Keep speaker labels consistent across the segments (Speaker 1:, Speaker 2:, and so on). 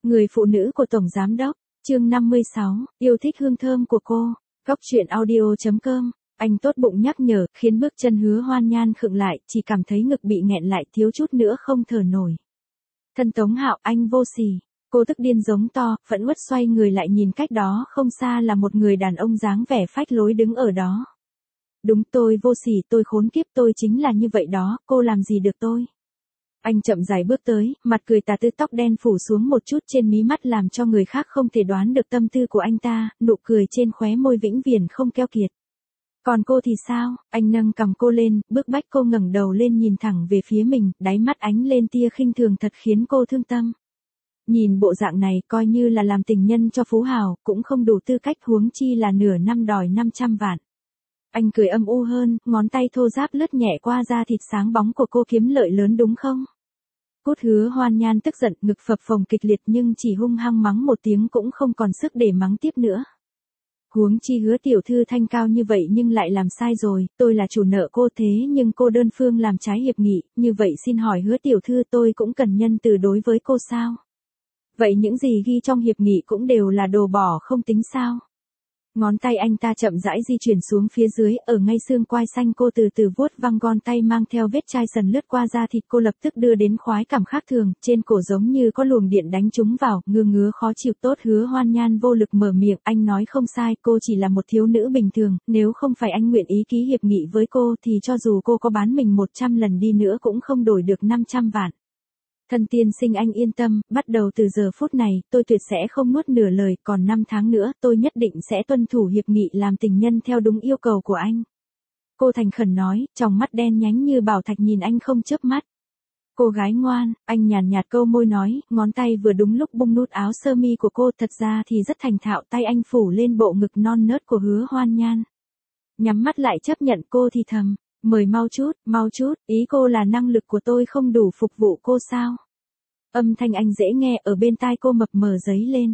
Speaker 1: Người phụ nữ của Tổng Giám Đốc, chương 56, yêu thích hương thơm của cô. Góc truyện audio.com. Anh tốt bụng nhắc nhở, khiến bước chân Hứa Hoan Nhan khựng lại, chỉ cảm thấy ngực bị nghẹn lại thiếu chút nữa không thở nổi. Thân Tống Hạo, anh vô sỉ. Cô tức điên giống to, vẫn uất xoay người lại nhìn cách đó không xa là một người đàn ông dáng vẻ phách lối đứng ở đó. Đúng, tôi vô sỉ, tôi khốn kiếp, tôi chính là như vậy đó, cô làm gì được tôi. Anh chậm rãi bước tới, mặt cười tà tư, tóc đen phủ xuống một chút trên mí mắt làm cho người khác không thể đoán được tâm tư của anh ta, nụ cười trên khóe môi vĩnh viễn không keo kiệt. Còn cô thì sao? Anh nâng cằm cô lên, bức bách cô ngẩng đầu lên nhìn thẳng về phía mình, đáy mắt ánh lên tia khinh thường thật khiến cô thương tâm. Nhìn bộ dạng này coi như là làm tình nhân cho phú hào, cũng không đủ tư cách, huống chi là nửa năm đòi 500 vạn. Anh cười âm u hơn, ngón tay thô ráp lướt nhẹ qua da thịt sáng bóng của cô, kiếm lợi lớn đúng không? Cút. Hứa Hoan Nhan tức giận, ngực phập phồng kịch liệt nhưng chỉ hung hăng mắng một tiếng cũng không còn sức để mắng tiếp nữa. Huống chi Hứa tiểu thư thanh cao như vậy nhưng lại làm sai rồi, tôi là chủ nợ cô thế nhưng cô đơn phương làm trái hiệp nghị, như vậy xin hỏi Hứa tiểu thư tôi cũng cần nhân từ đối với cô sao? Vậy những gì ghi trong hiệp nghị cũng đều là đồ bỏ không tính sao? Ngón tay anh ta chậm rãi di chuyển xuống phía dưới, ở ngay xương quai xanh cô từ từ vuốt văng, gòn tay mang theo vết chai sần lướt qua da thịt cô lập tức đưa đến khoái cảm khác thường, trên cổ giống như có luồng điện đánh trúng vào, ngứa khó chịu. Tốt. Hứa Hoan Nhan vô lực mở miệng, anh nói không sai, cô chỉ là một thiếu nữ bình thường, nếu không phải anh nguyện ý ký hiệp nghị với cô thì cho dù cô có bán mình 100 lần đi nữa cũng không đổi được 500 vạn. Thân tiên sinh anh yên tâm, bắt đầu từ giờ phút này, tôi tuyệt sẽ không nuốt nửa lời, còn 5 tháng nữa, tôi nhất định sẽ tuân thủ hiệp nghị làm tình nhân theo đúng yêu cầu của anh. Cô thành khẩn nói, tròng mắt đen nhánh như bảo thạch nhìn anh không chớp mắt. Cô gái ngoan, anh nhàn nhạt câu môi nói, ngón tay vừa đúng lúc bung nút áo sơ mi của cô, thật ra thì rất thành thạo, tay anh phủ lên bộ ngực non nớt của Hứa Hoan Nhan. Nhắm mắt lại chấp nhận, cô thì thầm. Mời mau chút, ý cô là năng lực của tôi không đủ phục vụ cô sao? Âm thanh anh dễ nghe ở bên tai cô mập mờ dấy lên.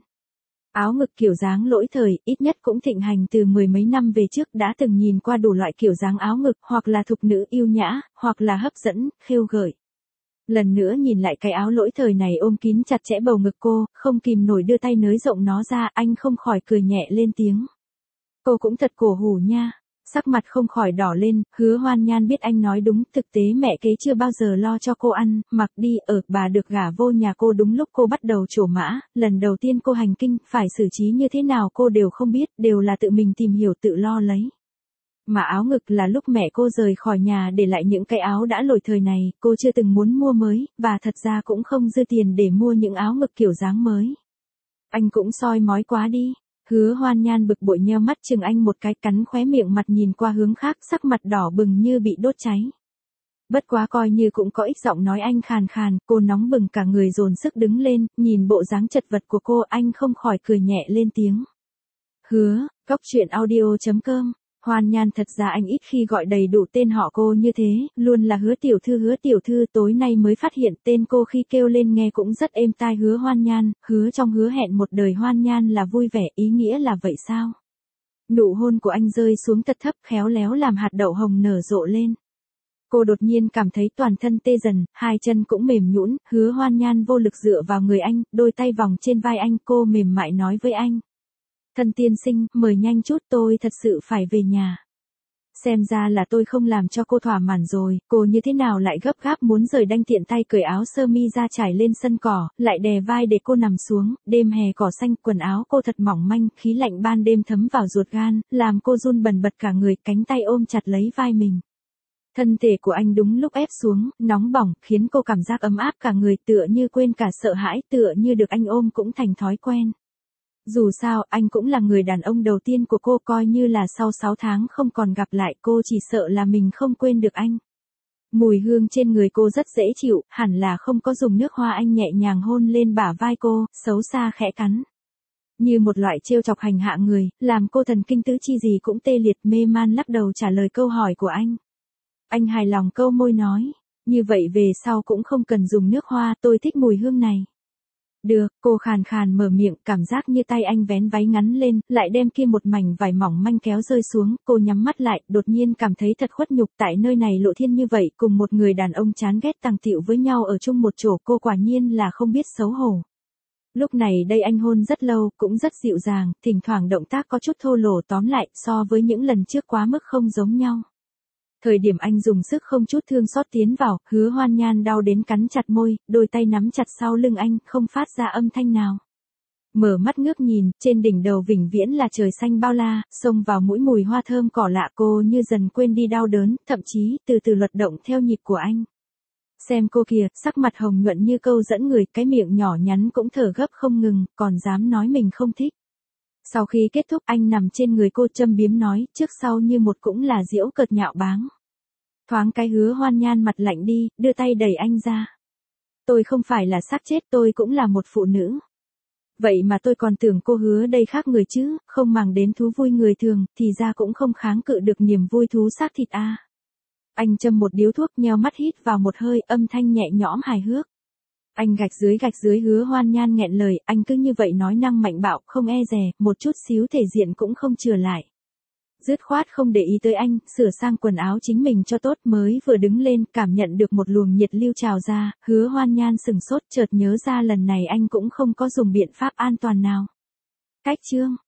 Speaker 1: Áo ngực kiểu dáng lỗi thời, ít nhất cũng thịnh hành từ mười mấy năm về trước, đã từng nhìn qua đủ loại kiểu dáng áo ngực, hoặc là thục nữ yêu nhã, hoặc là hấp dẫn, khêu gợi. Lần nữa nhìn lại cái áo lỗi thời này ôm kín chặt chẽ bầu ngực cô, không kìm nổi đưa tay nới rộng nó ra, anh không khỏi cười nhẹ lên tiếng. Cô cũng thật cổ hủ nha. Sắc mặt không khỏi đỏ lên, Hứa Hoan Nhan biết anh nói đúng, thực tế mẹ kế chưa bao giờ lo cho cô ăn, mặc đi, ở, bà được gả vô nhà cô đúng lúc cô bắt đầu trổ mã, lần đầu tiên cô hành kinh, phải xử trí như thế nào cô đều không biết, đều là tự mình tìm hiểu tự lo lấy. Mà áo ngực là lúc mẹ cô rời khỏi nhà để lại những cái áo đã lỗi thời này, cô chưa từng muốn mua mới, và thật ra cũng không dư tiền để mua những áo ngực kiểu dáng mới. Anh cũng soi mói quá đi. Hứa Hoan Nhan bực bội nheo mắt chừng anh một cái, cắn khóe miệng, mặt nhìn qua hướng khác, sắc mặt đỏ bừng như bị đốt cháy. Bất quá coi như cũng có ích, giọng nói anh khàn khàn, cô nóng bừng cả người dồn sức đứng lên, nhìn bộ dáng chật vật của cô, anh không khỏi cười nhẹ lên tiếng. Hứa, góc truyện audio.com. Hoan Nhan, thật ra anh ít khi gọi đầy đủ tên họ cô như thế, luôn là Hứa tiểu thư, tối nay mới phát hiện tên cô khi kêu lên nghe cũng rất êm tai. Hứa Hoan Nhan, hứa trong hứa hẹn một đời Hoan Nhan là vui vẻ, ý nghĩa là vậy sao? Nụ hôn của anh rơi xuống thật thấp, khéo léo làm hạt đậu hồng nở rộ lên. Cô đột nhiên cảm thấy toàn thân tê dần, hai chân cũng mềm nhũn. Hứa Hoan Nhan vô lực dựa vào người anh, đôi tay vòng trên vai anh, cô mềm mại nói với anh. Thân tiên sinh, mời nhanh chút, tôi thật sự phải về nhà. Xem ra là tôi không làm cho cô thỏa mãn rồi, cô như thế nào lại gấp gáp muốn rời, đanh tiện tay cởi áo sơ mi ra trải lên sân cỏ, lại đè vai để cô nằm xuống, đêm hè cỏ xanh, quần áo cô thật mỏng manh, khí lạnh ban đêm thấm vào ruột gan, làm cô run bần bật cả người, cánh tay ôm chặt lấy vai mình. Thân thể của anh đúng lúc ép xuống, nóng bỏng, khiến cô cảm giác ấm áp cả người, tựa như quên cả sợ hãi, tựa như được anh ôm cũng thành thói quen. Dù sao, anh cũng là người đàn ông đầu tiên của cô, coi như là sau 6 tháng không còn gặp lại, cô chỉ sợ là mình không quên được anh. Mùi hương trên người cô rất dễ chịu, hẳn là không có dùng nước hoa. Anh nhẹ nhàng hôn lên bả vai cô, xấu xa khẽ cắn. Như một loại trêu chọc hành hạ người, làm cô thần kinh tứ chi gì cũng tê liệt, mê man lắc đầu trả lời câu hỏi của anh. Anh hài lòng câu môi nói, như vậy về sau cũng không cần dùng nước hoa, tôi thích mùi hương này. Được, cô khàn khàn mở miệng, cảm giác như tay anh vén váy ngắn lên, lại đem kia một mảnh vải mỏng manh kéo rơi xuống, cô nhắm mắt lại, đột nhiên cảm thấy thật khuất nhục, tại nơi này lộ thiên như vậy, cùng một người đàn ông chán ghét tàng tiệu với nhau ở chung một chỗ, cô quả nhiên là không biết xấu hổ. Lúc này đây anh hôn rất lâu, cũng rất dịu dàng, thỉnh thoảng động tác có chút thô lỗ, tóm lại, so với những lần trước quá mức không giống nhau. Thời điểm anh dùng sức không chút thương xót tiến vào, Hứa Hoan Nhan đau đến cắn chặt môi, đôi tay nắm chặt sau lưng anh, không phát ra âm thanh nào. Mở mắt ngước nhìn, trên đỉnh đầu vĩnh viễn là trời xanh bao la, xông vào mũi mùi hoa thơm cỏ lạ, cô như dần quên đi đau đớn, thậm chí, từ từ luật động theo nhịp của anh. Xem cô kìa, sắc mặt hồng nhuận như câu dẫn người, cái miệng nhỏ nhắn cũng thở gấp không ngừng, còn dám nói mình không thích. Sau khi kết thúc anh nằm trên người cô châm biếm nói, trước sau như một cũng là giễu cợt nhạo báng. Thoáng cái Hứa Hoan Nhan mặt lạnh đi, đưa tay đẩy anh ra. Tôi không phải là xác chết, tôi cũng là một phụ nữ. Vậy mà tôi còn tưởng cô Hứa đây khác người chứ, không màng đến thú vui người thường, thì ra cũng không kháng cự được niềm vui thú xác thịt a. Anh châm một điếu thuốc, nheo mắt hít vào một hơi, âm thanh nhẹ nhõm hài hước. Anh gạch dưới Hứa Hoan Nhan nghẹn lời, anh cứ như vậy nói năng mạnh bạo, không e dè, một chút xíu thể diện cũng không chừa lại. Dứt khoát không để ý tới anh, sửa sang quần áo chính mình cho tốt, mới vừa đứng lên, cảm nhận được một luồng nhiệt lưu trào ra, Hứa Hoan Nhan sừng sốt, chợt nhớ ra lần này anh cũng không có dùng biện pháp an toàn nào. Cách chương